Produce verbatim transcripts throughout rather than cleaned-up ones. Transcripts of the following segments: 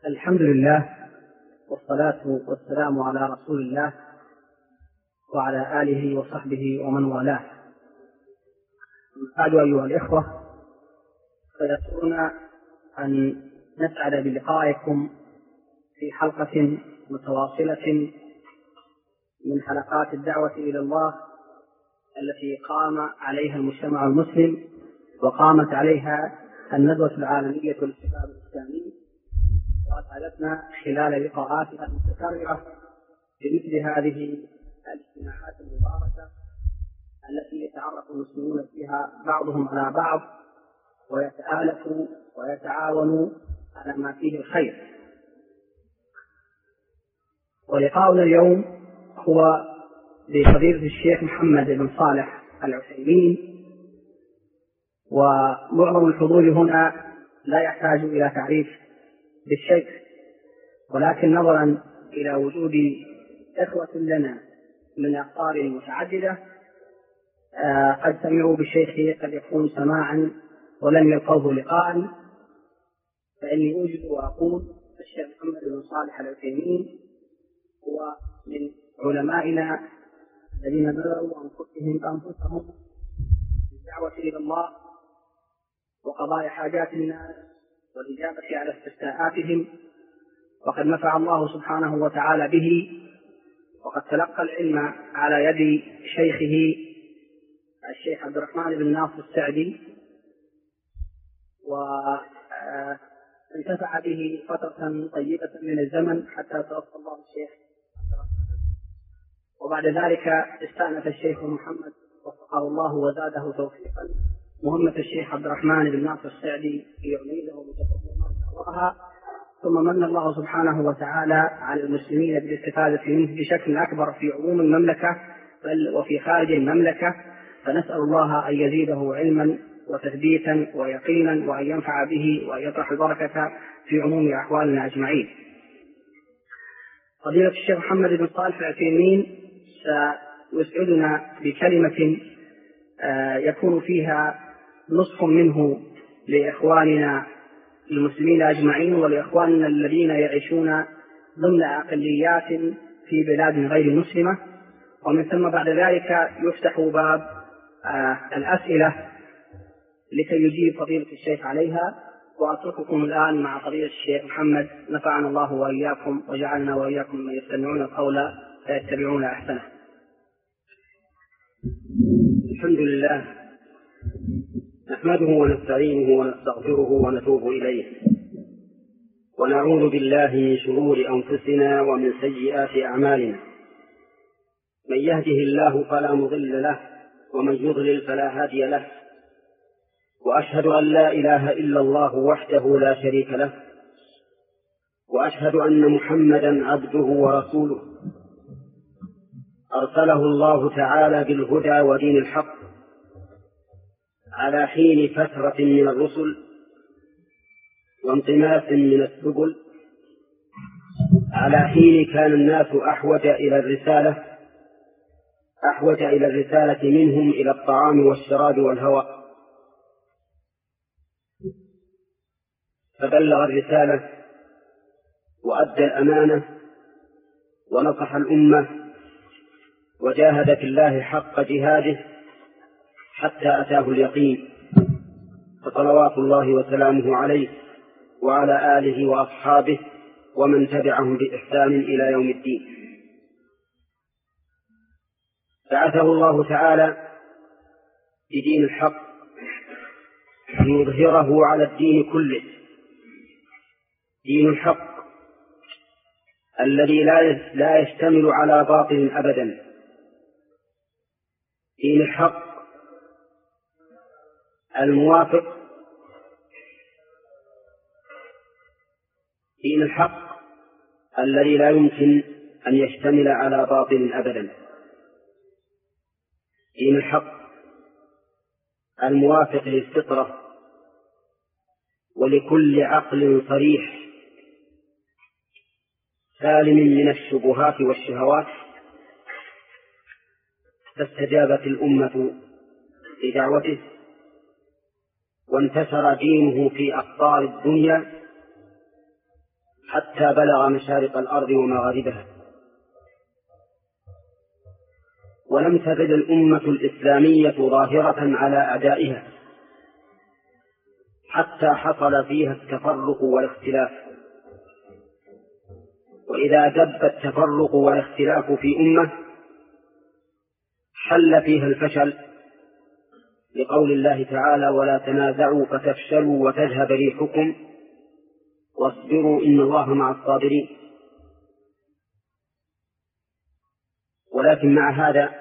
الحمد لله والصلاة والسلام على رسول الله وعلى آله وصحبه ومن والاه. بعد أيها الإخوة، فيسرنا أن نسعد بلقائكم في حلقة متواصلة من حلقات الدعوة إلى الله التي قام عليها المجتمع المسلم وقامت عليها الندوة العالمية للشباب الإسلامي، وأسعدتنا خلال لقاءاتها المتكررة بمثل هذه الاجتماعات المباركة التي يتعرف المسلمون فيها بعضهم على بعض ويتآلفوا ويتعاونوا على ما فيه الخير. ولقاؤنا اليوم هو بفضيلة الشيخ محمد بن صالح العثيمين، ومعظم الحضور هنا لا يحتاج إلى تعريف بالشيخ، ولكن نظرا إلى وجود إخوة لنا من أقطار متعددة آه قد سمعوا بالشيخ قد يكون سماعا ولم يلقوه لقاء، فإني أوجد وأقول الشيخ محمد بن صالح العثيمين هو من علمائنا الذين بذلوا أنفسهم أنفسهم بالدعوة إلى الله وقضاء حاجات الناس والإجابة على استفتاءاتهم، وقد نفع الله سبحانه وتعالى به، وقد تلقى العلم على يد شيخه الشيخ عبد الرحمن بن ناصر السعدي، وانتفع به فترة طيبة من الزمن حتى توفى الله الشيخ، وبعد ذلك استأنف الشيخ محمد وفقه الله وزاده توفيقا مهمة الشيخ عبد الرحمن بن ناصر السعدي ليعيده وتطورها، ثم من الله سبحانه وتعالى على المسلمين بالاستفادة منه بشكل أكبر في عموم المملكة بل وفي خارج المملكة، فنسأل الله أن يزيده علما وتثبيتا ويقينا وأن ينفع به وأن يطرح البركة في عموم أحوالنا أجمعين. فضيلة الشيخ محمد بن صالح العثيمين سيسعدنا بكلمة يكون فيها نصح منه لإخواننا المسلمين أجمعين ولإخواننا الذين يعيشون ضمن أقليات في بلاد غير مسلمة، ومن ثم بعد ذلك يفتح باب الأسئلة لكي يجيب فضيلة الشيخ عليها. وأترككم الآن مع فضيلة الشيخ محمد، نفعنا الله وإياكم وجعلنا وإياكم من يستمعون القول فيتبعون أحسنه. الحمد لله، نحمده ونستعينه ونستغفره ونتوب إليه، ونعوذ بالله من شرور أنفسنا ومن سيئات أعمالنا، من يهده الله فلا مضل له ومن يضلل فلا هادي له، وأشهد أن لا إله إلا الله وحده لا شريك له، وأشهد أن محمدا عبده ورسوله أرسله الله تعالى بالهدى ودين الحق على حين فترة من الرسل وانطماس من السبل، على حين كان الناس أحوج إلى الرسالة أحوج إلى الرسالة منهم إلى الطعام والشراب والهواء، فبلغ الرسالة وأدى الأمانة ونصح الأمة وجاهد في الله حق جهاده حتى أتاه اليقين، فصلوات الله وسلامه عليه وعلى آله وأصحابه ومن تبعهم بإحسان إلى يوم الدين. بعثه الله تعالى بدين الحق ليظهره على الدين كله، دين الحق الذي لا يشتمل على باطل أبدا، دين الحق الموافق دين الحق الذي لا يمكن أن يشتمل على باطل أبدا، دين الحق الموافق للفطرة ولكل عقل صريح سالم من الشبهات والشهوات، فاستجابت الأمة لدعوته وانتشر دينه في أقطار الدنيا حتى بلغ مشارق الأرض ومغاربها. ولم تزل الأمة الإسلامية ظاهرة على أعدائها حتى حصل فيها التفرق والاختلاف. وإذا دب التفرق والاختلاف في أمة حل فيها الفشل، لقول الله تعالى: ولا تنازعوا فتفشلوا وتذهب ريحكم واصبروا إن الله مع الصابرين. ولكن مع هذا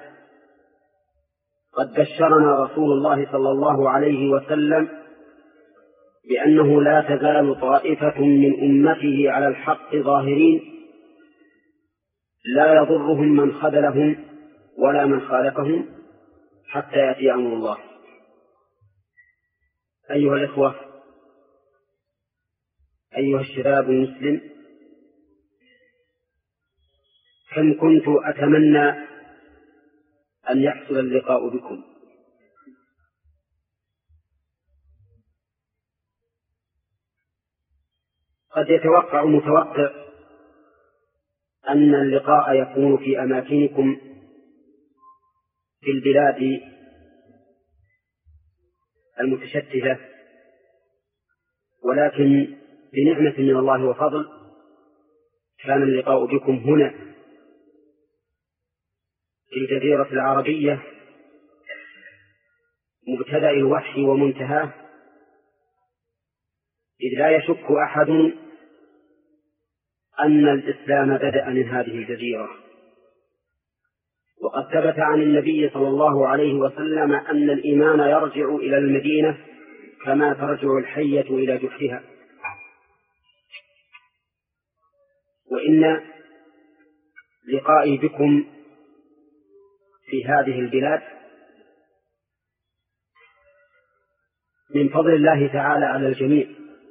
قد بشرنا رسول الله صلى الله عليه وسلم بأنه لا تزال طائفة من أمته على الحق ظاهرين لا يضرهم من خذلهم ولا من خالفهم حتى يأتي أمر الله. أيها الإخوة، أيها الشباب المسلم، كم كنت أتمنى أن يحصل اللقاء بكم. قد يتوقع متوقع أن اللقاء يكون في أماكنكم في البلاد المتشتتة، ولكن بنعمة من الله وفضل كان اللقاء بكم هنا في الجزيرة العربية، مبتدأ الوحي ومنتهاه، إذ لا يشك أحد أن الإسلام بدأ من هذه الجزيرة. وقد ثبت عن النبي صلى الله عليه وسلم أن الإيمان يرجع إلى المدينة كما ترجع الحية إلى جحرها. وإن لقائي بكم في هذه البلاد من فضل الله تعالى على الجميع،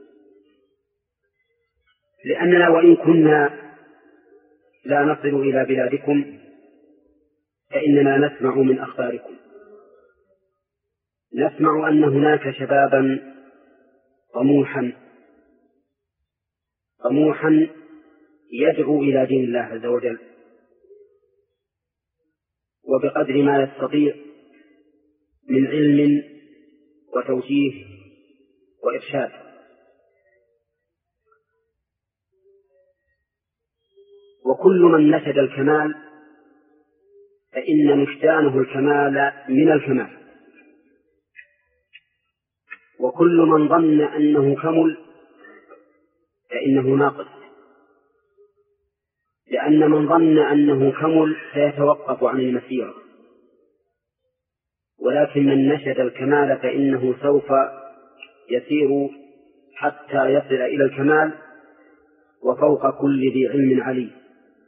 لأننا وإن كنا لا نصل إلى بلادكم فإننا نسمع من أخباركم، نسمع أن هناك شبابا طموحا طموحا يدعو إلى دين الله عز وجل، وبقدر ما يستطيع من علم وتوجيه وإرشاد. وكل من نشد الكمال فإن نشدانه الكمال من الكمال، وكل من ظن أنه كمل فإنه ناقص، لأن من ظن أنه كمل سيتوقف عن المسيرة، ولكن من نشد الكمال فإنه سوف يسير حتى يصل إلى الكمال، وفوق كل ذي علم عليم.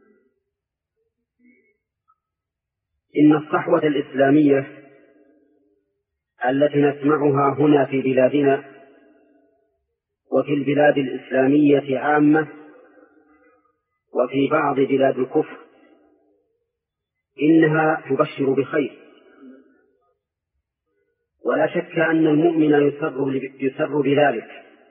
إن الصحوة الإسلامية التي نسمعها هنا في بلادنا وفي البلاد الإسلامية عامة وفي بعض بلاد الكفر إنها تبشر بخير، ولا شك أن المؤمن يسر يسر بذلك،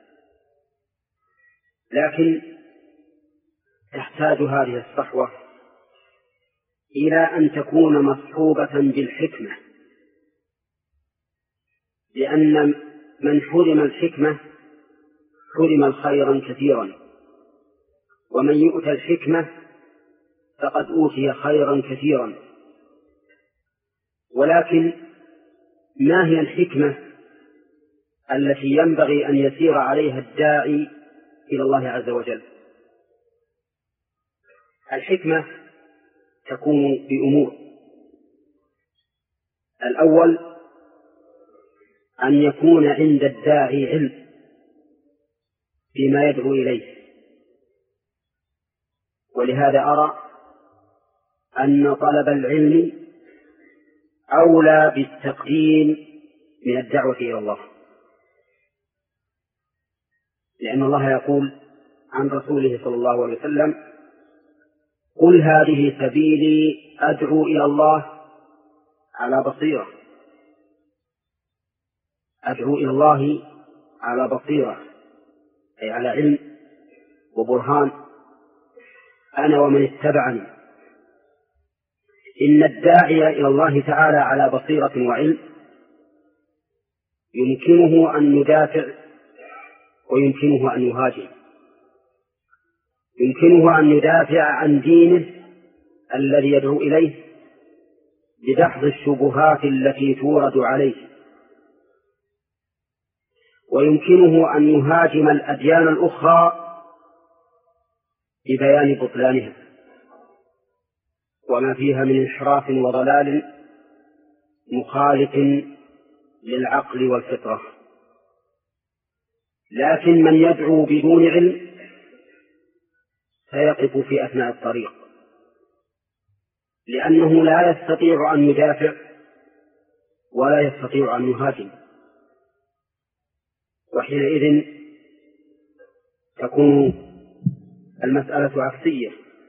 لكن تحتاج هذه الصحوة إلى أن تكون مصحوبة بالحكمة، لأن من حرم الحكمة حرم خيرا كثيرا، ومن يؤتى الحكمة فقد أوتي خيرا كثيرا. ولكن ما هي الحكمة التي ينبغي أن يسير عليها الداعي إلى الله عز وجل؟ الحكمة تكون بأمور: الأول أن يكون عند الداعي علم بما يدعو إليه، ولهذا أرى أن طلب العلم أولى بالتقديم من الدعوة إلى الله، لأن الله يقول عن رسوله صلى الله عليه وسلم: قل هذه سبيلي أدعو إلى الله على بصيرة، أدعو إلى الله على بصيرة، أي على علم وبرهان أنا ومن اتبعني إن الداعي إلى الله تعالى على بصيرة وعلم يمكنه أن يدافع ويمكنه أن يهاجم، يمكنه أن يدافع عن دينه الذي يدعو إليه بدحض الشبهات التي تورد عليه، ويمكنه أن يهاجم الأديان الأخرى ببيان بطلانها وما فيها من انحراف وضلال مخالف للعقل والفطرة. لكن من يدعو بدون علم سيقف في أثناء الطريق، لأنه لا يستطيع أن يدافع ولا يستطيع أن يهاجم، وحينئذ تكون المسألة عكسية.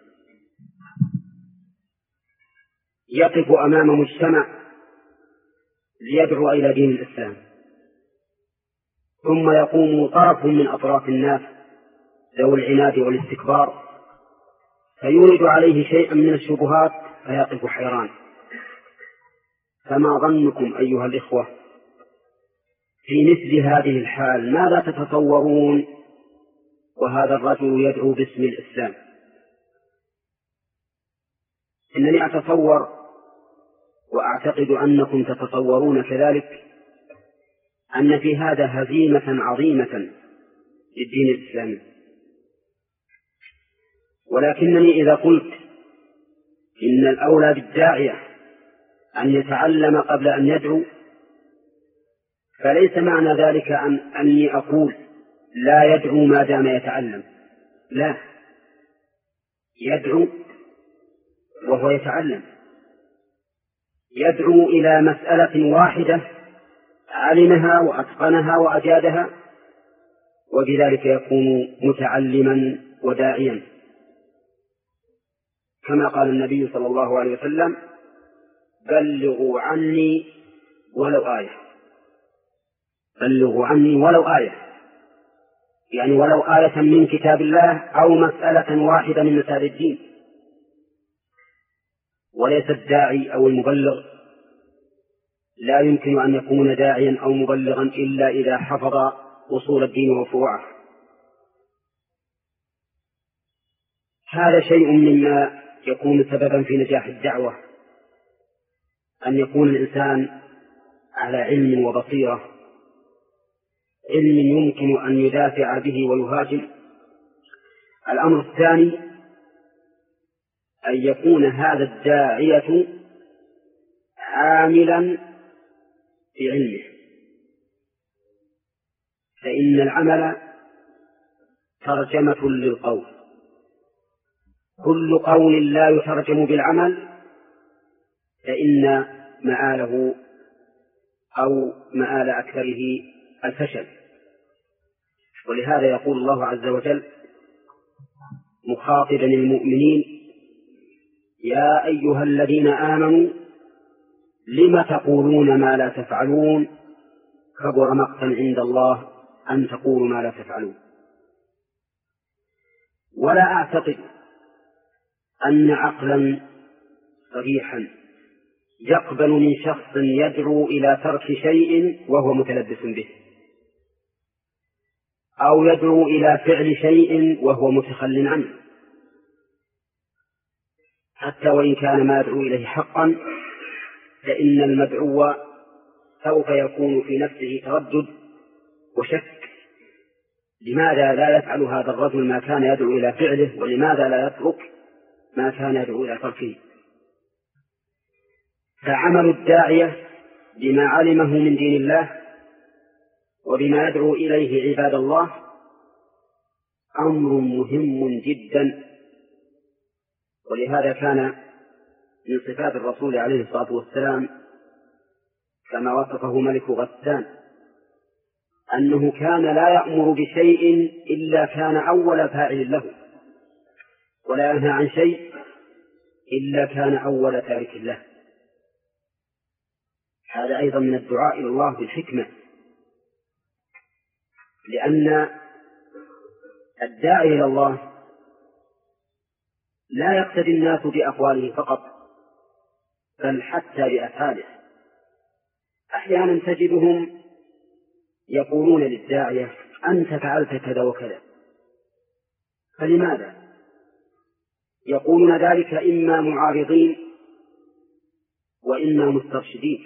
يقف أمام مجتمع ليدعو إلى دين الإسلام، ثم يقوم طرف من أطراف الناس ذوي العناد والاستكبار فيورد عليه شيئا من الشبهات فيقف حيران. فما ظنكم أيها الإخوة في مثل هذه الحال؟ ماذا تتصورون وهذا الرجل يدعو باسم الإسلام؟ إنني أتصور وأعتقد أنكم تتصورون كذلك أن في هذا هزيمة عظيمة للدين الإسلامي. ولكنني إذا قلت إن الأولى بالداعية أن يتعلم قبل أن يدعو فليس معنى ذلك أن أني أقول لا يدعو ما دام يتعلم، لا، يدعو وهو يتعلم، يدعو إلى مسألة واحدة علمها وأتقنها وأجادها، وبذلك يكون متعلما وداعيا، كما قال النبي صلى الله عليه وسلم: بلغوا عني ولو آية. بلغوا عني ولو آية، يعني ولو آية من كتاب الله أو مسألة واحدة من مسائل الدين. وليس الداعي أو المبلغ لا يمكن أن يكون داعيا أو مبلغا إلا إذا حفظ أصول الدين وفروعه. هذا شيء مما يكون سببا في نجاح الدعوة، أن يكون الإنسان على علم وبصيرة، علم يمكن أن يدافع به ويهاجم. الأمر الثاني أن يكون هذا الداعية عاملا في علمه، فإن العمل ترجمة للقول، كل قول لا يترجم بالعمل فإن مآله أو مآل أكثره الفشل. ولهذا يقول الله عز وجل مخاطبا المؤمنين: يا أيها الذين آمنوا لم تقولون ما لا تفعلون كبر مقتا عند الله أن تقولوا ما لا تفعلون. ولا أعتقد أن عقلا صريحا يقبل من شخص يدعو إلى ترك شيء وهو متلبس به، أو يدعو إلى فعل شيء وهو متخل عنه، حتى وإن كان ما يدعو إليه حقا، فإن المدعو سوف يكون في نفسه تردد وشك: لماذا لا يفعل هذا الرجل ما كان يدعو إلى فعله، ولماذا لا يترك ما كان يدعو إلى تركه؟ فعمل الداعية بما علمه من دين الله وبما يدعو إليه عباد الله أمر مهم جدا. ولهذا كان من صفات الرسول عليه الصلاة والسلام كما وصفه ملك غسان أنه كان لا يأمر بشيء إلا كان أول فاعل له، ولا ينهى عن شيء إلا كان أول تارك له. هذا أيضا من الدعاء إلى الله بالحكمة، لأن الداعي إلى الله لا يقتدي الناس بأقواله فقط، بل حتى بأفعاله. أحيانا تجدهم يقولون للداعية: أنت فعلت كذا وكذا، فلماذا؟ يقولون ذلك إما معارضين وإما مسترشدين.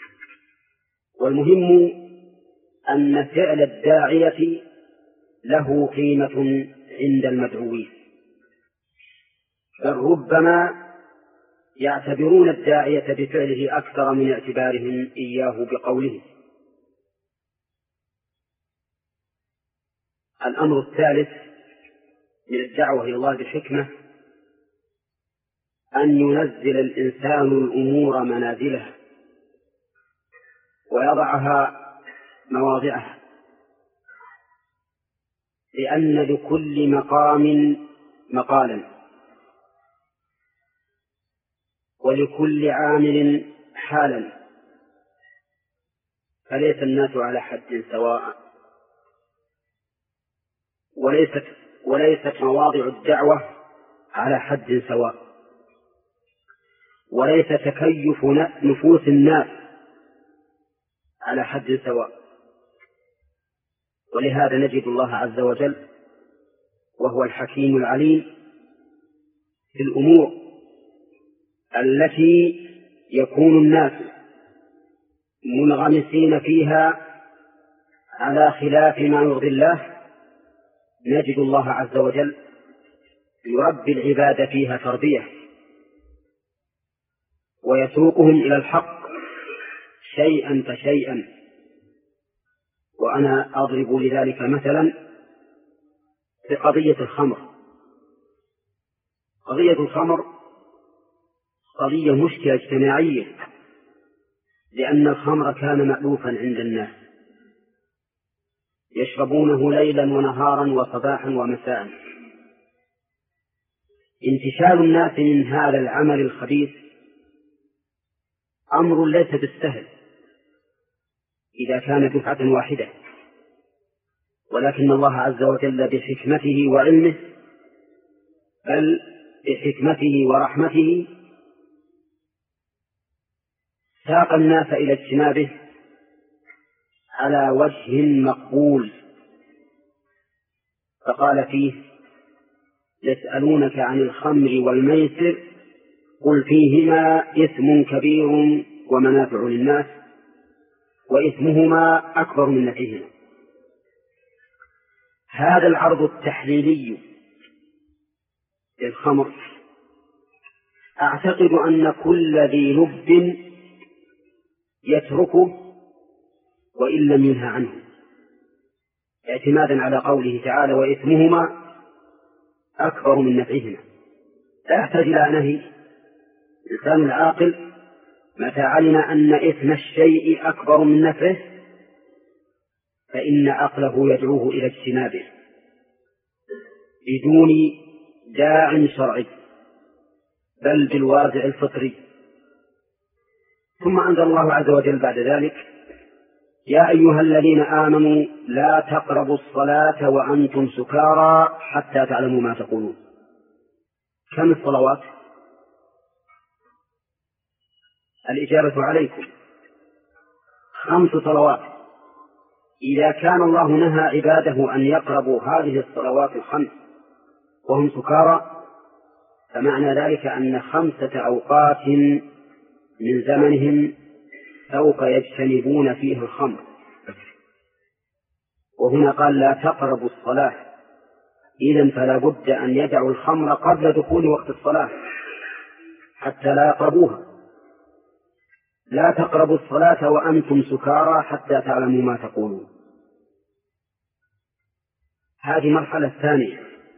والمهم أن فعل الداعية له قيمة عند المدعوين، بل ربما يعتبرون الداعية بفعله أكثر من اعتبارهم إياه بقوله. الأمر الثالث من الدعوة إلى الله بحكمة أن ينزل الإنسان الأمور منازلها ويضعها مواضعها، لأن لكل مقام مقالا ولكل عامل حالا، فليس الناس على حد سواء، وليست وليست مواضع الدعوة على حد سواء، وليس تكيف نفوس الناس على حد سواء. ولهذا نجد الله عز وجل وهو الحكيم العليم في الأمور التي يكون الناس منغمسين فيها على خلاف ما يرضي الله، نجد الله عز وجل يربي العباد فيها تربية ويسوقهم إلى الحق شيئا فشيئا. وأنا أضرب لذلك مثلا في قضية الخمر. قضية الخمر قضية مشكلة اجتماعية، لأن الخمر كان مألوفا عند الناس، يشربونه ليلا ونهارا وصباحا ومساء. انتشال الناس من هذا العمل الخبيث أمر ليس بالسهل إذا كان دفعة واحدة، ولكن الله عز وجل بحكمته وعلمه، بل بحكمته ورحمته، ساق الناس إلى اجتنابه على وجه مقبول. فقال فيه: يسألونك عن الخمر والميسر قل فيهما إثم كبير ومنافع للناس وإثمهما أكبر من نفعهما. هذا العرض التحليلي للخمر أعتقد أن كل ذي لب يتركه وإن لم ينهى عنه، اعتمادا على قوله تعالى: وإثمهما أكبر من نفعهما. لا يحتاج إلى نهي. الإنسان العاقل متى علم أن إثم الشيء أكبر من نفعه فإن عقله يدعوه إلى اجتنابه بدون داع شرعي، بل بالوازع الفطري. ثم أنزل الله عز وجل بعد ذلك: يا أيها الذين آمنوا لا تقربوا الصلاة وأنتم سكارى حتى تعلموا ما تقولون. كم الصلوات؟ الإجابة عليكم خمس صلوات. إذا كان الله نهى عباده أن يقربوا هذه الصلوات الخمس وهم سكارى، فمعنى ذلك أن خمسة أوقات من زمنهم سوف يجتنبون فيه الخمر. وهنا قال: لا تقربوا الصلاة، إذن فلا بد أن يدعوا الخمر قبل دخول وقت الصلاة حتى لا يقربوها. لا تقربوا الصلاة وأنتم سكارى حتى تعلموا ما تقولون. هذه مرحلة ثانية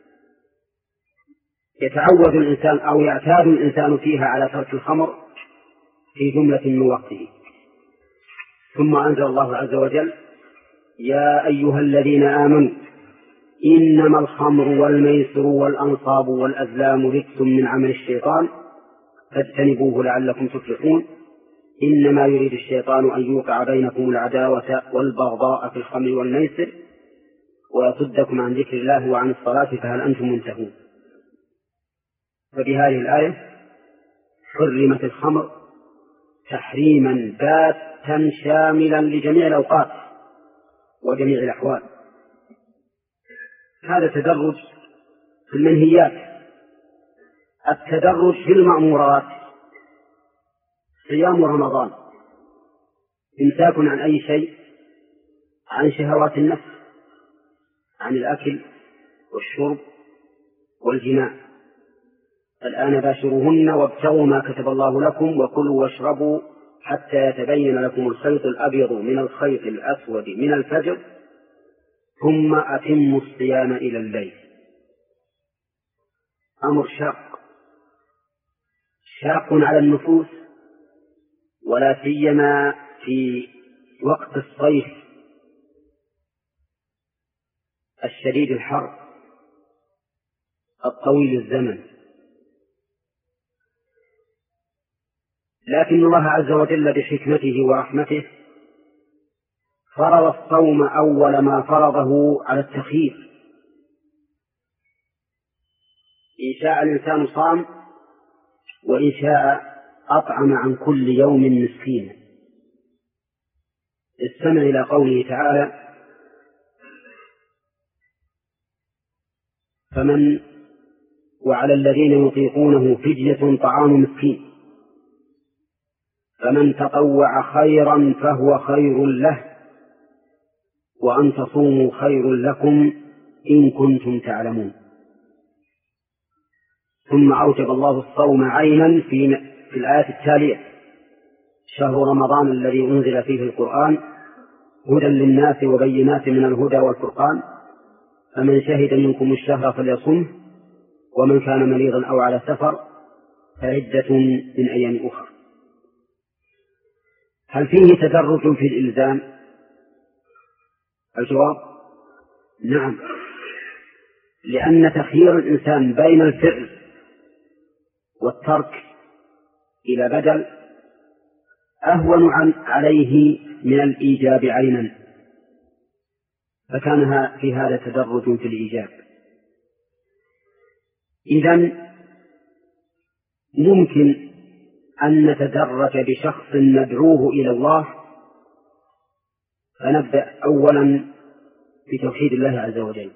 يتعود الإنسان أو يعتاد الإنسان فيها على ترك الخمر في جملة من وقته. ثم أنزل الله عز وجل: يا أيها الذين آمنوا إنما الخمر والميسر والأنصاب والأزلام رجس من عمل الشيطان فاجتنبوه لعلكم تفلحون إنما يريد الشيطان أن يوقع بينكم العداوة والبغضاء في الخمر والميسر ويصدكم عن ذكر الله وعن الصلاة فهل أنتم منتهون. فبهذه الآية حرمت الخمر تحريما باتا شاملا لجميع الأوقات وجميع الأحوال. هذا تدرج في المنهيات. التدرج في المأمورات: صيام رمضان إمساك عن أي شيء، عن شهوات النفس، عن الأكل والشرب والجماع. الآن باشروهن وابتغوا ما كتب الله لكم وكلوا واشربوا حتى يتبين لكم الخيط الأبيض من الخيط الأسود من الفجر ثم أتموا الصيام إلى الليل. أمر شاق شاق على النفوس، ولا سيما في وقت الصيف الشديد الحر الطويل الزمن. لكن الله عز وجل بحكمته ورحمته فرض الصوم أول ما فرضه على التخيير. إن شاء الإنسان صام، وإن شاء أطعم عن كل يوم مسكينا. استمع إلى قوله تعالى: فمن وعلى الذين يطيقونه فدية طعام مسكين فمن تطوع خيرا فهو خير له وأن تصوموا خير لكم إن كنتم تعلمون. ثم أوجب الله الصوم عينا في في الآية التالية: شهر رمضان الذي أنزل فيه القرآن هدى للناس وبينات من الهدى والفرقان فمن شهد منكم الشهر فليصمه ومن كان مريضا أو على سفر فعدة من أيام أخرى. هل فيه تدرج في الإلزام؟ الجواب: نعم، لأن تخيير الإنسان بين الفعل والترك إلى بدل أهون عن عليه من الإيجاب عينا، فكان في هذا تدرج في الإيجاب. إذن ممكن أن نتدرج بشخص ندعوه إلى الله، فنبدأ أولا بتوحيد الله عز وجل،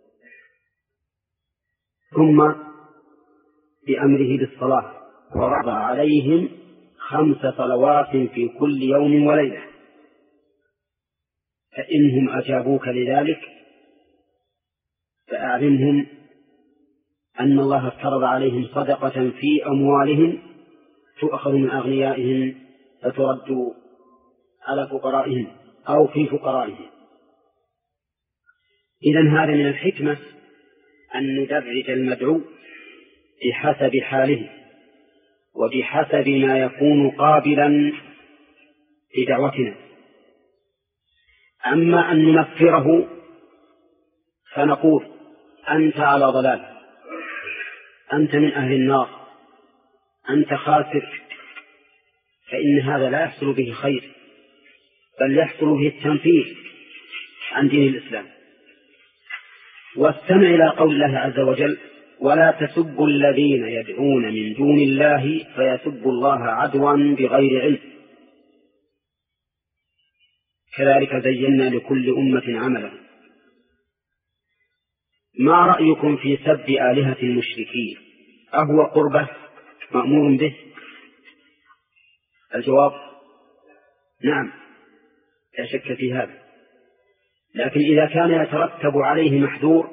ثم بأمره بالصلاة ورضى عليهم خمس صلوات في كل يوم وليلة، فإنهم أجابوك لذلك فأعلمهم أن الله افترض عليهم صدقة في أموالهم تؤخذ من أغنيائهم فترد على فقرائهم أو في فقرائهم. إذن هذا من الحكمة أن ندرج المدعو بحسب حاله وبحسب ما يكون قابلا لدعوتنا. أما أن ننفره فنقول: أنت على ضلال، أنت من أهل النار، أنت خاسر، فإن هذا لا يحصل به خير، بل يحصل به التنفير عن دين الإسلام. واستمع إلى قول الله عز وجل: ولا تسبوا الذين يدعون من دون الله فيسبوا الله عدوا بغير علم كذلك زينا لكل أمة عملا. ما رأيكم في سب آلهة المشركين؟ أهو قربة مأمور به؟ الجواب: نعم، لا شك في هذا، لكن إذا كان يترتب عليه محذور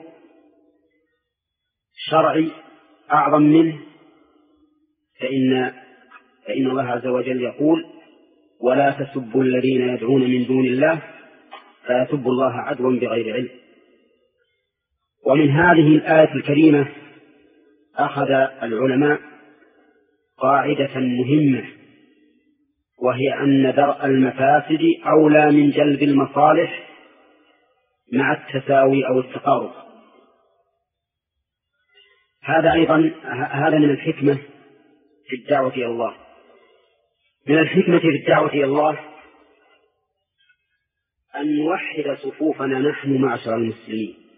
شرعي أعظم منه فإن فإن الله عز وجل يقول: ولا تسبوا الذين يدعون من دون الله فيسبوا الله عدوا بغير علم. ومن هذه الآية الكريمة أخذ العلماء قاعدة مهمة، وهي أن درء المفاسد أولى من جلب المصالح مع التساوي أو التقارب. هذا أيضا هذا من الحكمة في الدعوة إلى الله. من الحكمة في الدعوة إلى الله أن نوحد صفوفنا نحن معشر المسلمين،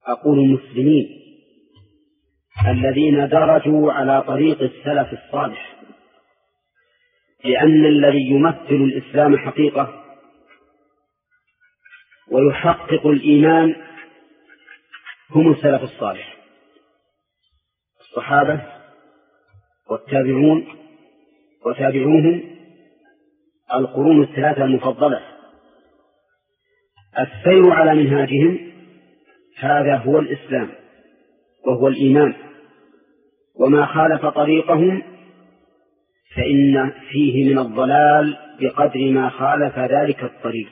أقول المسلمين الذين درجوا على طريق السلف الصالح، لأن الذي يمثل الإسلام حقيقة ويحقق الإيمان هم السلف الصالح، الصحابة والتابعون وتابعوهم، القرون الثلاثة المفضلة. السير على منهاجهم هذا هو الإسلام وهو الإيمان، وما خالف طريقهم فإن فيه من الضلال بقدر ما خالف ذلك الطريق.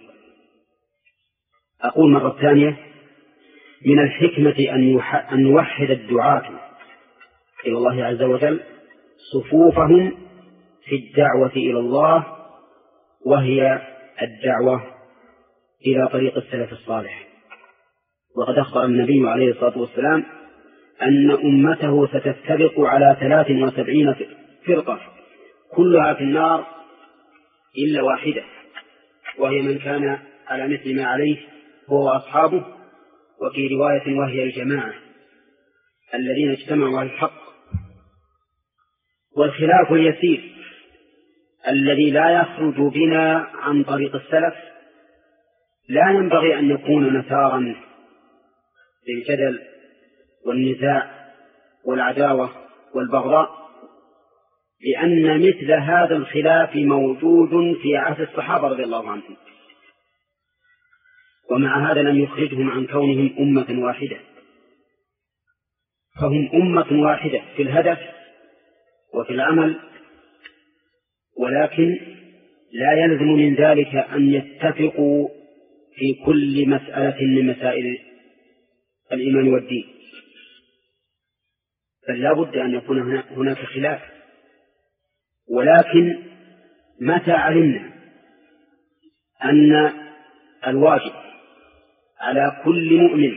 أقول مرة ثانية: من الحكمة أن يوحد الدعاة إلى الله عز وجل صفوفهم في الدعوة إلى الله، وهي الدعوة إلى طريق السلف الصالح. وقد أخبر النبي عليه الصلاة والسلام أن أمته ستفترق على ثلاث وسبعين فرقة كلها في النار إلا واحدة، وهي من كان على مثل ما عليه هو وأصحابه، وفي رواية وهي الجماعة الذين اجتمعوا على الحق. والخلاف اليسير الذي لا يخرج بنا عن طريق السلف لا ينبغي أن يكون مثارا للجدل والنزاع والعداوة والبغضاء، لأن مثل هذا الخلاف موجود في عهد الصحابة رضي الله عنهم، ومع هذا لم يخرجهم عن كونهم أمة واحدة، فهم أمة واحدة في الهدف وفي العمل، ولكن لا يلزم من ذلك أن يتفقوا في كل مسألة من مسائل الإيمان والدين، بل لا بد أن يكون هناك خلاف. ولكن متى علمنا أن الواجب على كل مؤمن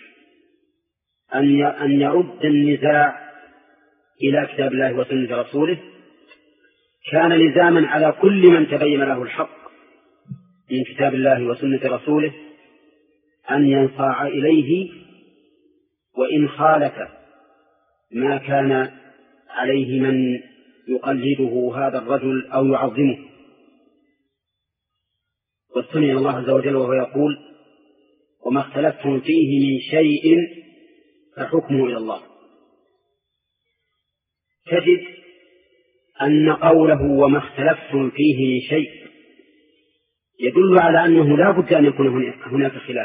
أن يرد النزاع إلى كتاب الله وسنة رسوله، كان لزاما على كل من تبين له الحق من كتاب الله وسنة رسوله أن ينصاع إليه، وإن خالف ما كان عليه من يقلده هذا الرجل أو يعظمه. واستمع الله عز وجل وهو يقول: وما اختلفتم فيه من شيء فحكمه إلى الله. تجد أن قوله وما اختلفتم فيه من شيء يدل على أنه لا بد أن يكون هناك خلاف،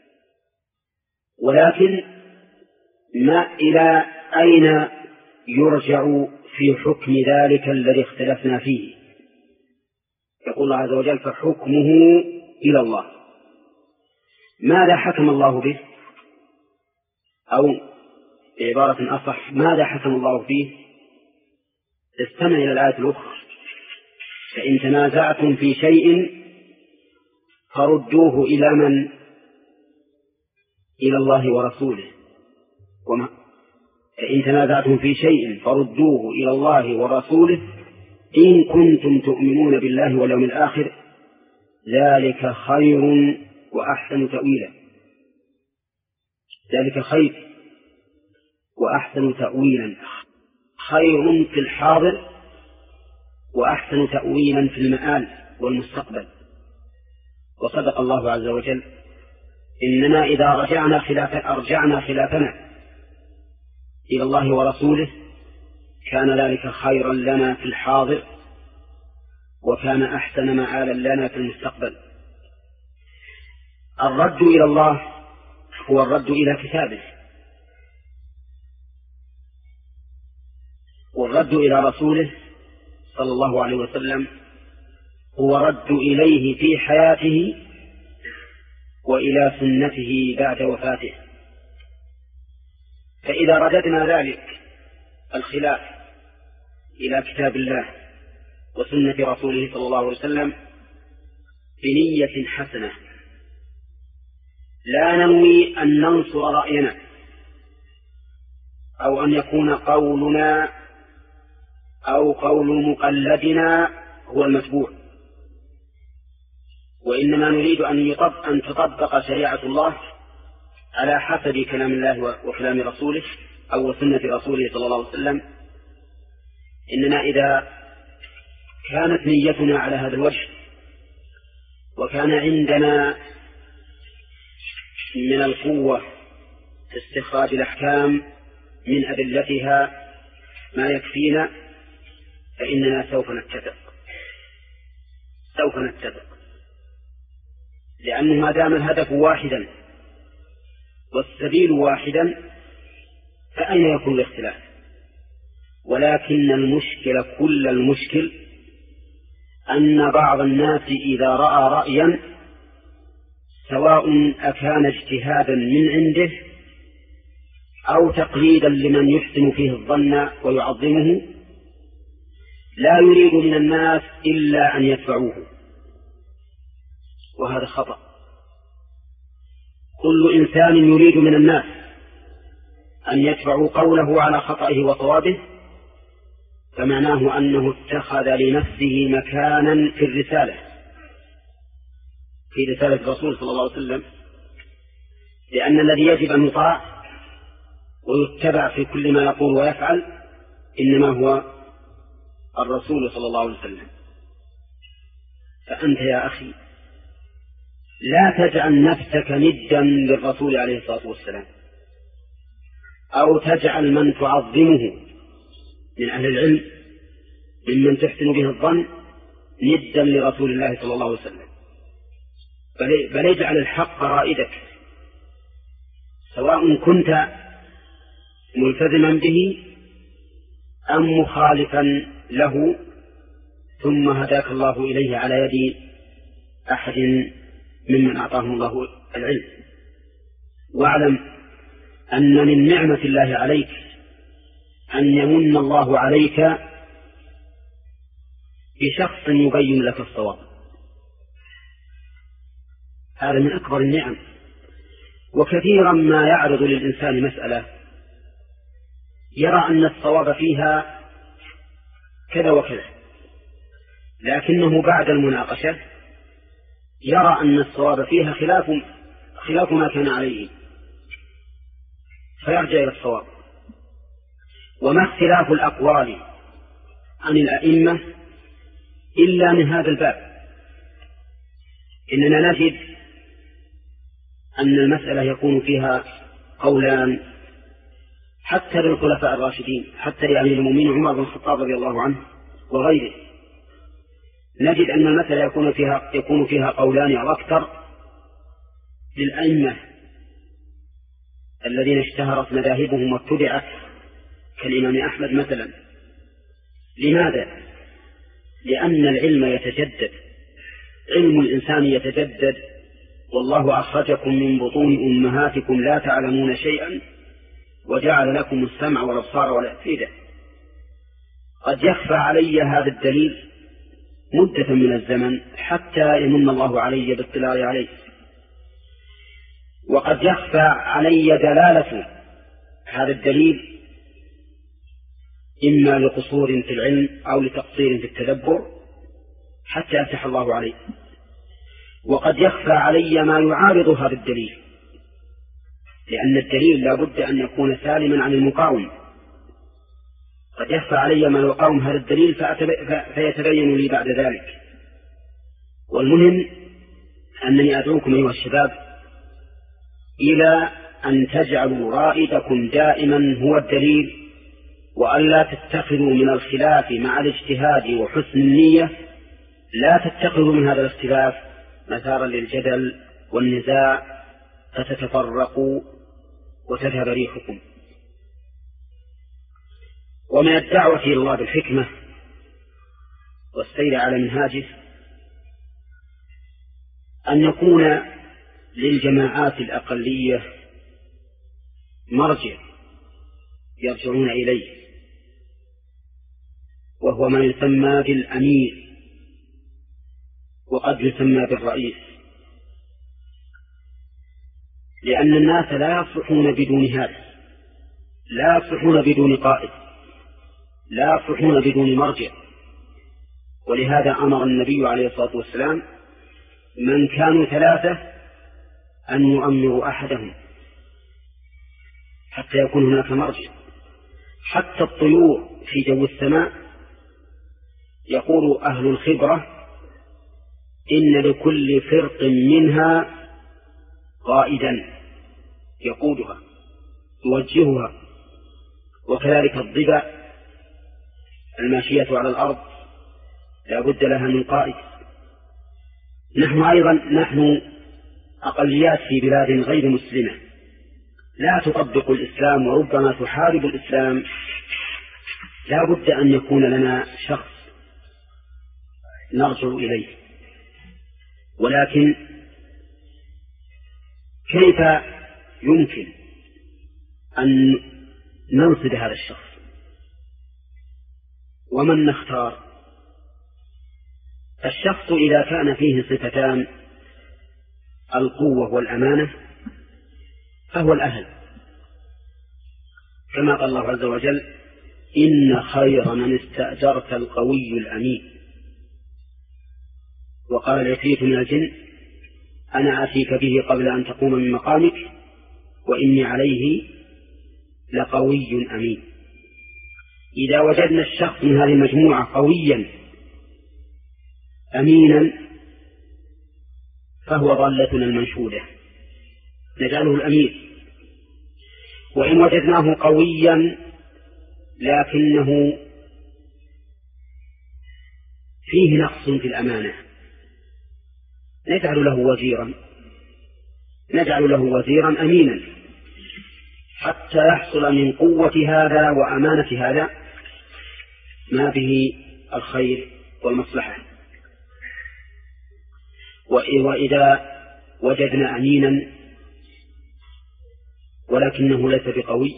ولكن ما إلى أين يرجع في حكم ذلك الذي اختلفنا فيه؟ يقول الله عز وجل: فحكمه إلى الله. ماذا حكم الله به؟ أو بعبارة أصح: ماذا حكم الله فيه؟ استمع إلى الآية الأخرى: فإن تنازعتم في شيء فردوه إلى من؟ إلى الله ورسوله. وما فإن تنازعتم في شيء فردوه إلى الله ورسوله إن كنتم تؤمنون بالله واليوم الآخر ذلك خير وأحسن تأويلا. ذلك خير وأحسن تأويلا، خير في الحاضر وأحسن تأويلا في المآل والمستقبل. وصدق الله عز وجل: إننا إذا رجعنا خلاف أرجعنا خلافنا إلى الله ورسوله كان ذلك خيرا لنا في الحاضر وكان أحسن مآلا لنا في المستقبل. الرد إلى الله هو الرد إلى كتابه، والرد إلى رسوله صلى الله عليه وسلم هو رد إليه في حياته وإلى سنته بعد وفاته. فإذا رددنا ذلك الخلاف إلى كتاب الله وسنة رسوله صلى الله عليه وسلم بنية حسنة، لا ننوي أن ننصر رأينا أو أن يكون قولنا أو قول مقلدنا هو المتبوع، وإنما نريد أن يطبق أن تطبق شريعة الله على حسب كلام الله وكلام رسوله أو سنة رسوله صلى الله عليه وسلم، إننا إذا كانت نيتنا على هذا الوجه وكان عندنا من القوة في استخراج الأحكام من أدلتها ما يكفينا، فإننا سوف نتفق سوف نتفق لأنه ما دام الهدف واحدا والسبيل واحدا فأين يكون الاختلاف؟ ولكن المشكلة كل المشكل أن بعض الناس إذا رأى رأيا سواء أكان اجتهادا من عنده أو تقليدا لمن يحسن فيه الظن ويعظمه لا يريد من الناس إلا أن يتبعوه، وهذا خطأ. كل إنسان يريد من الناس أن يتبعوا قوله على خطئه وصوابه فمعناه أنه اتخذ لنفسه مكانا في الرسالة في رسالة الرسول صلى الله عليه وسلم، لأن الذي يجب أن يطاع ويتبع في كل ما يقول ويفعل إنما هو الرسول صلى الله عليه وسلم. فأنت يا أخي لا تجعل نفسك ندا للرسول عليه الصلاة والسلام أو تجعل من تعظمه من أهل العلم ممن تحسن به الظن ندا لرسول الله صلى الله عليه وسلم، بل اجعل الحق رائدك سواء كنت ملتزما به أم مخالفا له ثم هداك الله إليه على يد أحد ممن أعطاهم الله العلم. واعلم أن من نعمة الله عليك أن يمن الله عليك بشخص يبين لك الصواب، هذا من أكبر النعم. وكثيرا ما يعرض للإنسان مسألة يرى أن الصواب فيها كذا وكذا، لكنه بعد المناقشة يرى أن الصواب فيها خلاف خلاف ما كان عليه فيرجع إلى الصواب. وما اختلاف الأقوال عن الأئمة إلا من هذا الباب، إننا نجد أن المسألة يكون فيها قولان حتى للخلفاء الراشدين، حتى لأمير المؤمنين عمر بن الخطاب رضي الله عنه وغيره، نجد أن المسألة يكون فيها يكون فيها قولان أو أكثر للأئمة الذين اشتهرت مذاهبهم واتبعت كالإمام أحمد مثلا. لماذا؟ لأن العلم يتجدد، علم الإنسان يتجدد، والله أخرجكم من بطون أمهاتكم لا تعلمون شيئا وجعل لكم السمع والأبصار والأفئدة. قد يخفى علي هذا الدليل مدة من الزمن حتى يمن الله علي باطلاعي عليه، وقد يخفى علي دلالة هذا الدليل إما لقصور في العلم أو لتقصير في التدبر حتى يفتح الله عليه، وقد يخفى علي ما يعارض هذا الدليل، لأن الدليل لا بد أن يكون سالما عن المقاوم. قد يخفى علي ما يقاوم هذا الدليل فيتبين لي بعد ذلك. والمهم أنني أدعوكم أيها الشباب إلى أن تجعلوا رائدكم دائما هو الدليل، وألا تتخذوا من الخلاف مع الاجتهاد وحسن النية، لا تتخذوا من هذا الاختلاف مثارا للجدل والنزاع فتتفرقوا وتذهب ريحكم. ومن الدعوة إلى الله بالحكمة والسير على منهاجه أن يكون للجماعات الأقلية مرجع يرجعون إليه، وهو ما يسمى بالأمير وقد يسمى بالرئيس، لأن الناس لا يصلحون بدون هذا، لا يصلحون بدون قائد، لا يصلحون بدون مرجع. ولهذا أمر النبي عليه الصلاة والسلام من كانوا ثلاثة أن يؤمروا أحدهم، حتى يكون هناك مرجع. حتى الطيور في جو السماء يقول أهل الخبرة إن لكل فرق منها قائدا يقودها يوجهها، وكذلك الضبع الماشية على الأرض لا بد لها من قائد. نحن أيضا نحن أقليات في بلاد غير مسلمة لا تطبق الإسلام وربما تحارب الإسلام، لا بد أن يكون لنا شخص نرجع إليه. ولكن كيف يمكن أن ننصب هذا الشخص ومن نختار؟ الشخص إذا كان فيه صفتان القوة والأمانة فهو الأهل، كما قال الله عز وجل إن خير من استأجرت القوي الأمين. وقال العفريت من الجن أنا آتيك به قبل أن تقوم من مقامك وإني عليه لقوي أمين. إذا وجدنا الشخص من هذه المجموعة قويا أمينا فهو ضالتنا المنشودة نجعله الأمير. وإن وجدناه قويا لكنه فيه نقص في الأمانة نجعل له وزيرا نجعل له وزيرا أمينا حتى يحصل من قوة هذا وأمانة هذا ما به الخير والمصلحة. وإذا وجدنا أمينا ولكنه ليس بقوي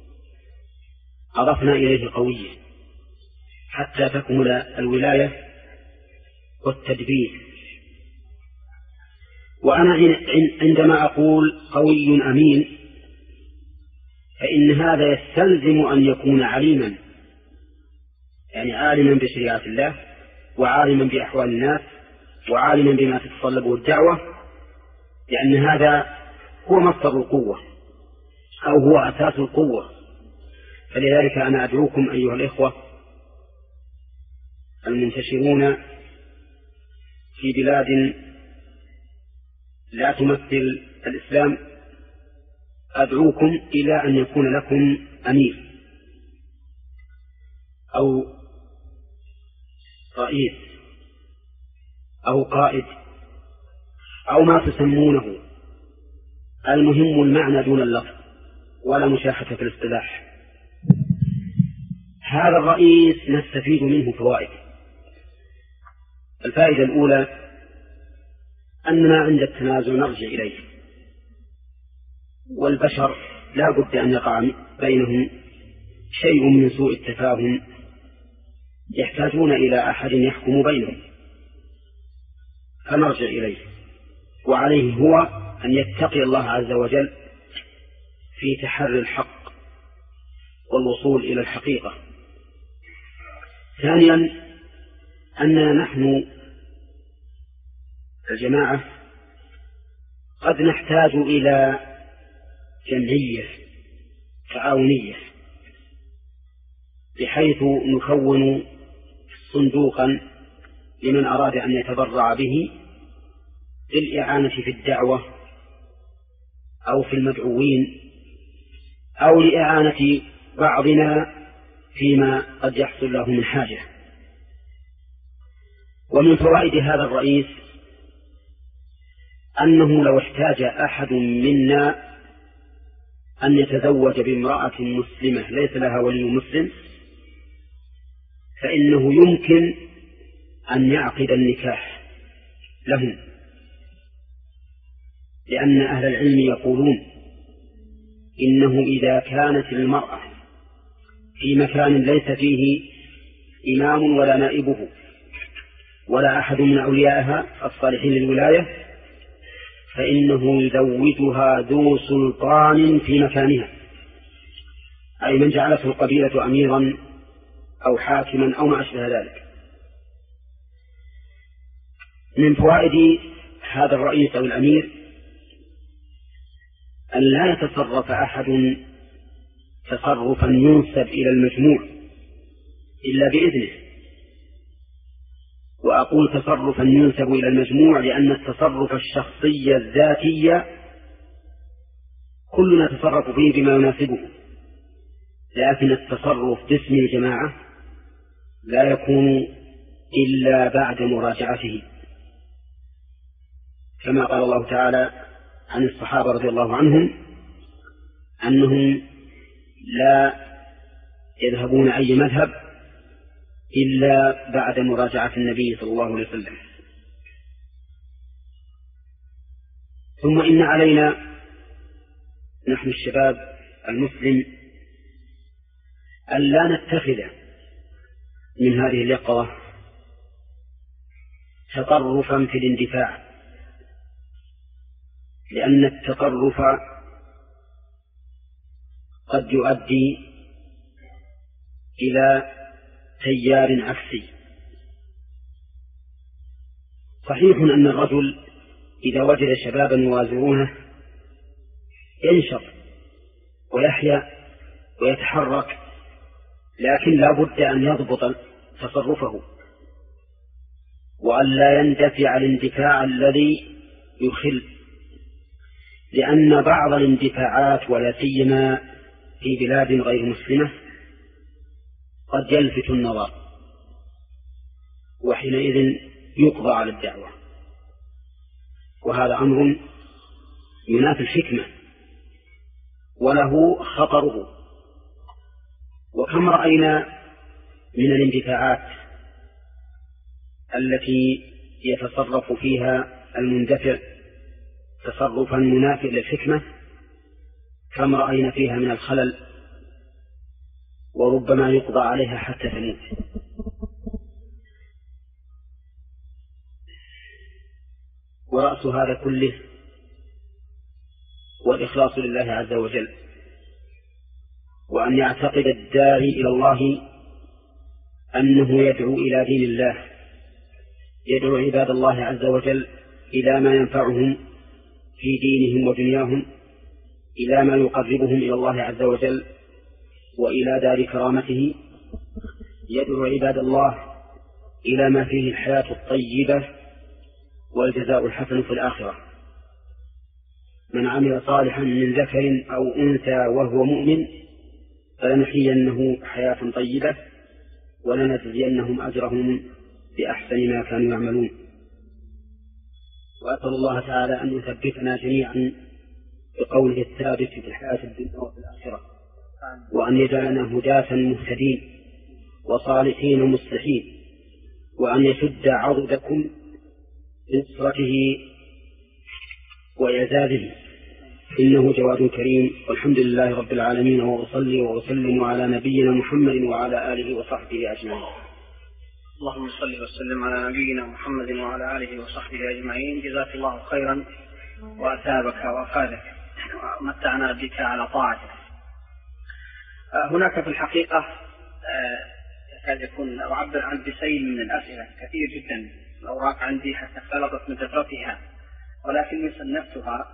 أضفنا إليه قويا حتى تكمل الولاية والتدبير. وأنا عندما أقول قوي أمين فإن هذا يستلزم أن يكون عليما، يعني عالما بشريعة الله وعالما بأحوال الناس وعالما بما تتطلبه الدعوة، لأن هذا هو مصدر القوة أو هو أساس القوة. فلذلك أنا أدعوكم أيها الإخوة المنتشرون في بلاد لا تمثل الإسلام، أدعوكم إلى أن يكون لكم أمير أو رئيس أو قائد أو ما تسمونه، المهم المعنى دون اللفظ ولا مشاحة في الاصطلاح. هذا الرئيس نستفيد منه فوائد. الفائدة الأولى أننا عند التنازع نرجع إليه، والبشر لا بد أن يقع بينهم شيء من سوء التفاهم يحتاجون إلى أحد يحكم بينهم فنرجع إليه، وعليه هو أن يتقي الله عز وجل في تحري الحق والوصول إلى الحقيقة. ثانيا أننا نحن الجماعة قد نحتاج إلى جمعية تعاونية بحيث نكون صندوقا لمن أراد أن يتبرع به للإعانة في الدعوة أو في المدعوين أو لإعانة بعضنا فيما قد يحصل له من حاجة. ومن فوائد هذا الرئيس أنه لو احتاج أحد منا أن يتزوج بامرأة مسلمة ليس لها ولي مسلم فإنه يمكن أن يعقد النكاح لهم، لأن أهل العلم يقولون إنه إذا كانت المرأة في مكان ليس فيه إمام ولا نائبه ولا أحد من أوليائها الصالحين للولاية فإنه يزوجها ذو سلطان في مكانها، أي من جعلته القبيلة أميرا أو حاكما أو ما أشبه ذلك. من فوائد هذا الرئيس أو الأمير أن لا يتصرف أحد تصرفا ينسب إلى المجموع إلا بإذنه. وأقول تصرفا ينسب إلى المجموع لأن التصرف الشخصي الذاتي كلنا نتصرف فيه بما يناسبه، لكن التصرف باسم الجماعة لا يكون إلا بعد مراجعته، كما قال الله تعالى عن الصحابة رضي الله عنهم أنهم لا يذهبون أي مذهب إلا بعد مراجعة النبي صلى الله عليه وسلم. ثم إن علينا نحن الشباب المسلم أن لا نتخذ من هذه اليقظة تطرفا في الاندفاع، لأن التطرف قد يؤدي إلى تيار عكسي. صحيح أن الرجل إذا وجد شبابا يوازرونه ينشط ويحيا ويتحرك، لكن لا بد أن يضبط تصرفه وأن لا يندفع الاندفاع الذي يخل، لأن بعض الاندفاعات ولا سيما في بلاد غير مسلمة قد يلفت النظر، وحينئذ يقضى على الدعوة، وهذا أمر ينافي الحكمة وله خطره. وكم رأينا من الاندفاعات التي يتصرف فيها المندفع تصرفا منافي للحكمة، كم رأينا فيها من الخلل، وربما يقضى عليها حتى تموت. ورأس هذا كله والإخلاص لله عز وجل، وأن يعتقد الداعي إلى الله أنه يدعو إلى دين الله، يدعو عباد الله عز وجل إلى ما ينفعهم في دينهم ودنياهم، إلى ما يقربهم إلى الله عز وجل وإلى دار كرامته، يدعو عباد الله إلى ما فيه الحياة الطيبة والجزاء الحسن في الآخرة. من عمل صالحا من ذكر أو أنثى وهو مؤمن فلنحيينه حياة طيبة ولنجزينهم أجرهم بأحسن ما كانوا يعملون. وأسأل الله تعالى أن يثبتنا جميعا بقوله الثابت في الحياة الدنيا وفي الآخرة، وأن يجعلنا هداة مهتدين وصالحين مصلحين، وأن يشد عضدكم بنصرته وإعزازه، إنه جواد كريم. والحمد لله رب العالمين، وأصلي وأسلم على نبينا محمد وعلى آله وصحبه أجمعين. اللهم صل وسلم على نبينا محمد وعلى آله وصحبه أجمعين. جزاك الله خيرا وأثابك وأفادك ومتعنا بك على طاعتك. هناك في الحقيقة يكاد يكون أعبر عن بسيل من الأسئلة كثير جدا، الأوراق عندي حتى اختلطت من كثرتها، ولكني صنفتها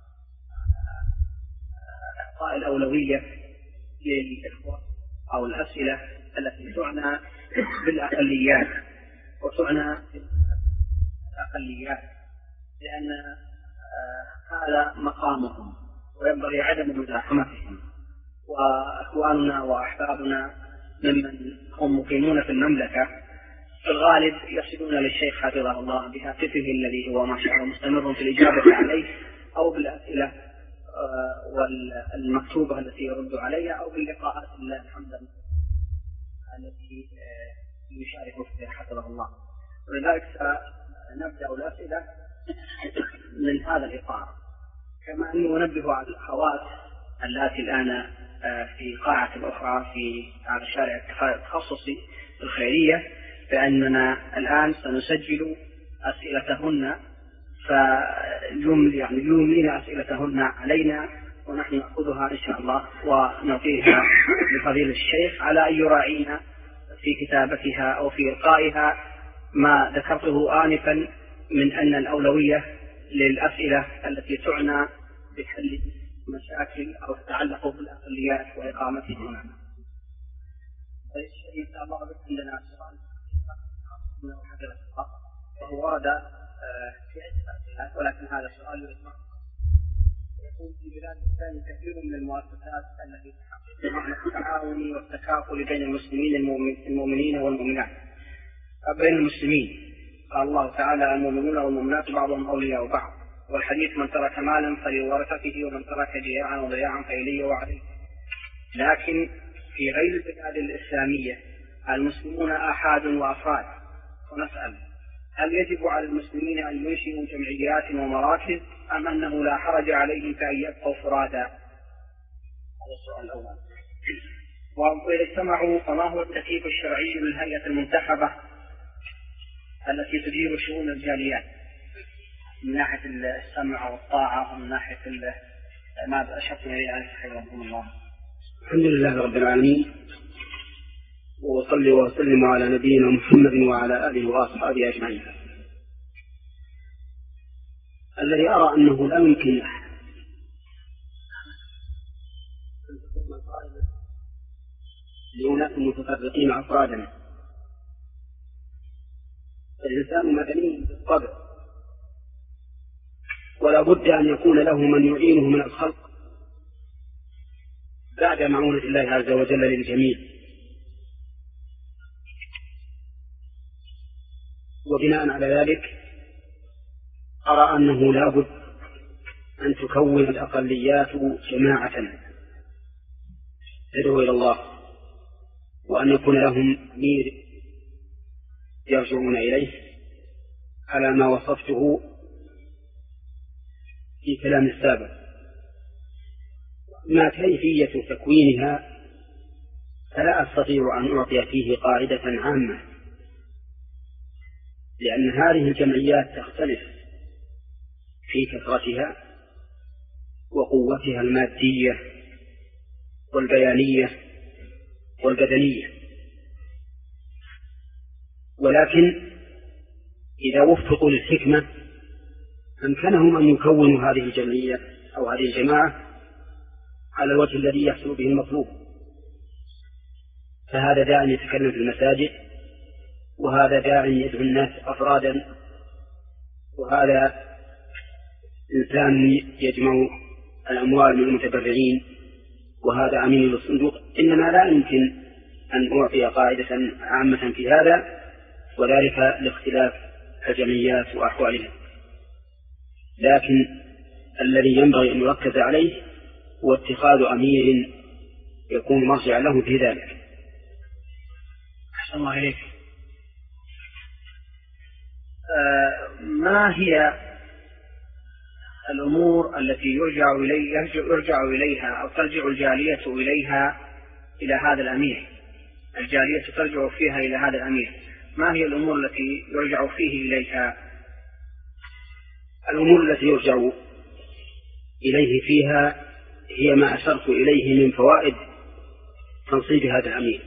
إعطاء الأولوية للإخوة أو الأسئلة التي تعنى بالأقليات وتعنى بالأقليات، لأن هذا مقامهم وينبغي عدم مزاحمتهم. وأخواننا وأحبابنا ممن هم مقيمون في المملكة في الغالب يصلون للشيخ حفظه الله بهاتفه الذي هو ما شاء الله مستمر في الإجابة عليه، أو بالأسئلة والمكتوبة التي يرد عليها، أو باللقاءات لله الحمد التي يشارك فيها حفظه الله. ولذلك سنبدأ الأسئلة من هذا الإطار، كما أنه ننبه على الأخوات اللاتي الآن في قاعة أخرى في على الشارع التخصصي الخيرية، فإننا الآن سنسجل أسئلتهن، فيملي يعني يملين أسئلتهن علينا، ونحن نأخذها إن شاء الله ونعطيها لفضيلة الشيخ على أن يراعينا في كتابتها أو في إلقائها ما ذكرته آنفا من أن الأولوية للأسئلة التي تعنى بحل مشاكل أو تتعلق بالأقليات وإقامتهم هنا. إن شاء الله بس عندنا سؤال وهو ورد في عدة ولكن هذا السؤال يسمع. يقول في بلاد الإسلام كثير من المؤسسات التي تحقق معنى التعاون والتكافل بين المسلمين المؤمنين والمؤمنات بين المسلمين. قال الله تعالى المؤمنون والمؤمنات بعضهم أولياء بعض، والحديث من ترك مالا فلورثته ومن ترك جياعا وضياعا فإليه وعليه. لكن في غير البلاد الإسلامية المسلمون آحاد وأفراد، ونسأل هل يجب على المسلمين أن ينشئوا جمعيات ومراكز أم أنه لا حرج عليهم كأن يبقوا فرادا؟ هذا السؤال الأول. وإذا اجتمعوا فما هو التكليف الشرعي للهيئة المنتخبة التي تدير شؤون الجاليات من ناحية السمع والطاعة ومن ناحية ما أشرتم إليه حفظكم الله؟ الحمد لله رب العالمين، وصلي وسلم على نبينا محمد وعلى آله وأصحابه أجمعين. الذي أرى أنه لا يمكن لأناس متفرقين أفرادا. الإنسان مدني بالطبع، ولا بد أن يكون له من يعينه من الخلق بعد معونة الله عز وجل للجميع. وبناء على ذلك أرى أنه لا بد أن تكون الأقليات جماعة تدعو إلى الله، وأن يكون لهم مير يرجعون إليه على ما وصفته في كلام السابق. ما كيفية تكوينها فلا أستطيع أن أعطي فيه قاعدة عامة، لأن هذه الجمعيات تختلف في كثرتها وقوتها المادية والبيانية والبدنية، ولكن إذا وفقوا للحكمة أمكنهم أن يكونوا هذه الجمعية أو هذه الجماعة على الوجه الذي يحصل به المطلوب. فهذا داع يتكلم في المساجد، وهذا داع يدعو الناس أفرادا، وهذا إنسان يجمع الأموال من المتبرعين، وهذا أمين للصندوق. إنما لا يمكن أن أعطي قاعدة عامة في هذا، وذلك لاختلاف الجمعيات وأحوالها. لكن الذي ينبغي أن يركز عليه هو اتخاذ أمير يكون مرجعا له في ذلك. أحسن الله إليك. آه ما هي الأمور التي يرجع إليها يرجع إليها أو ترجع الجالية إليها إلى هذا الأمير؟ الجالية ترجع فيها إلى هذا الأمير، ما هي الأمور التي يرجع فيه إليها؟ الأمور التي يرجع إليه فيها هي ما أشرت إليه من فوائد تنصيب هذا الأمير،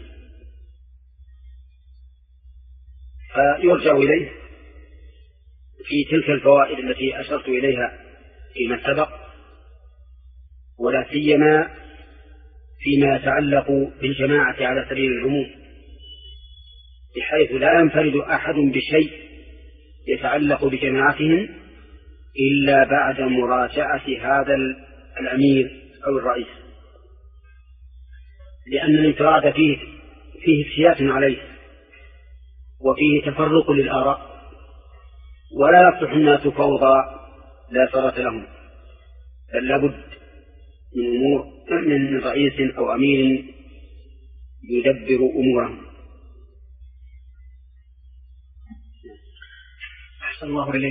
فيرجع إليه في تلك الفوائد التي أشرت إليها فيما سبق، ولا سيما فيما يتعلق بالجماعة على سبيل العموم، بحيث لا ينفرد أحد بشيء يتعلق بجماعتهم إلا بعد مراجعة هذا الأمير أو الرئيس، لأن الانفراد فيه فيه افتيات عليه، وفيه تفرق للآراء، ولا يصلح الناس فوضى لا صلاة لهم، بل لابد من أمور من رئيس أو أمير يدبر أمورهم. أحسن الله إليك.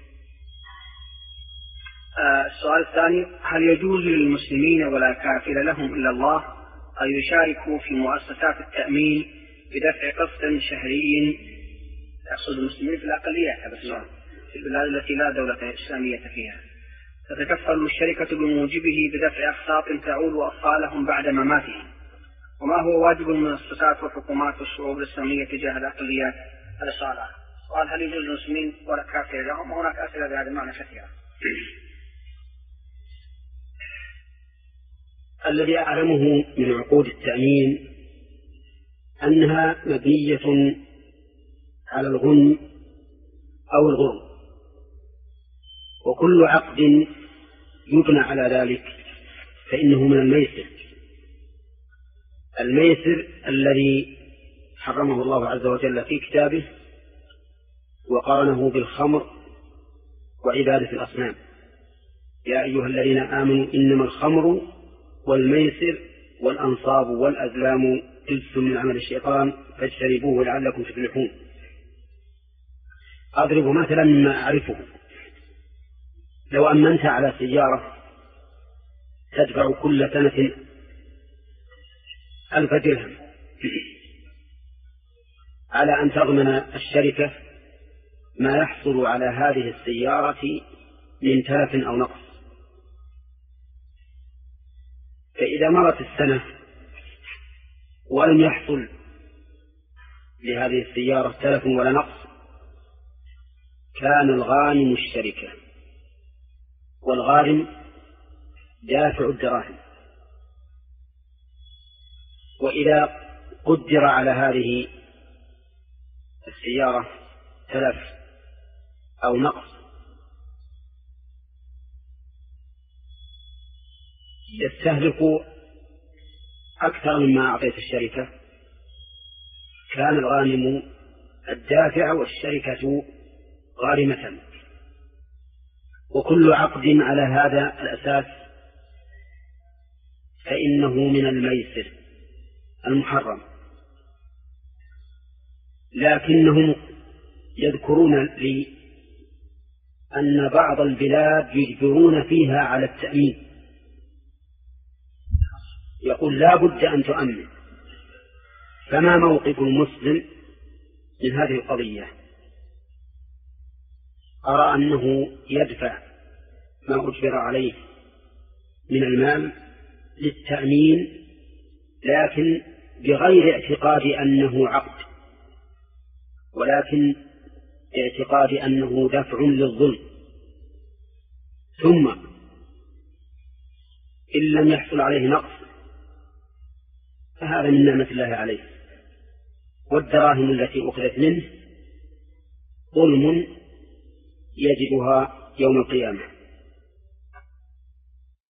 آه السؤال الثاني: هل يجوز للمسلمين ولا كافر لهم إلا الله أن يشاركوا في مؤسسات التأمين بدفع قسط شهري؟ يقصد المسلمين في الأقليات هذا السؤال، في البلاد التي لا دولة إسلامية فيها، تتكفل الشركة بموجبه بدفع أقساط تعول أطفالهم بعد مماتهم، وما هو واجب المؤسسات والحكومات والشعوب الإسلامية تجاه الأقليات؟ هذا السؤال. سؤال: هل يجوز للمسلمين ولا كافر لهم؟ وهناك أسئلة بهذا المعنى كثيرة. الذي أعلمه من عقود التأمين أنها مبنية على الغنم أو الغرم، وكل عقد يبنى على ذلك فإنه من الميسر. الميسر الذي حرمه الله عز وجل في كتابه وقارنه بالخمر وعبادة الأصنام: يا أيها الذين آمنوا إنما الخمر والميسر والأنصاب والأزلام رجس من عمل الشيطان فاجتنبوه لعلكم تفلحون. أضرب مثلا مما أعرفه: لو أمنت على سيارة تدفع كل سنة ألف درهم على أن تضمن الشركة ما يحصل على هذه السيارة من تلف أو نقص، فإذا مرت السنة ولم يحصل لهذه السيارة تلف ولا نقص كان الغانم الشركة، والغارم دافع الدراهم. وإذا قدر على هذه السيارة تلف أو نقص يستهلك أكثر مما أعطيت الشركة، كان الغانم الدافع والشركة غارمة. وكل عقد على هذا الأساس فإنه من الميسر المحرم، لكنهم يذكرون لي أن بعض البلاد يجبرون فيها على التأمين، يقول لا بد أن تؤمن. فما موقف المسلم من هذه القضية؟ أرى أنه يدفع ما أجبر عليه من المال للتأمين، لكن بغير اعتقاد أنه عقد، ولكن باعتقاد أنه دفع للظلم. ثم إن لم يحصل عليه نقص فهذا من نعمة الله عليه، والدراهم التي أخذت منه ظلم يجبها يوم القيامة.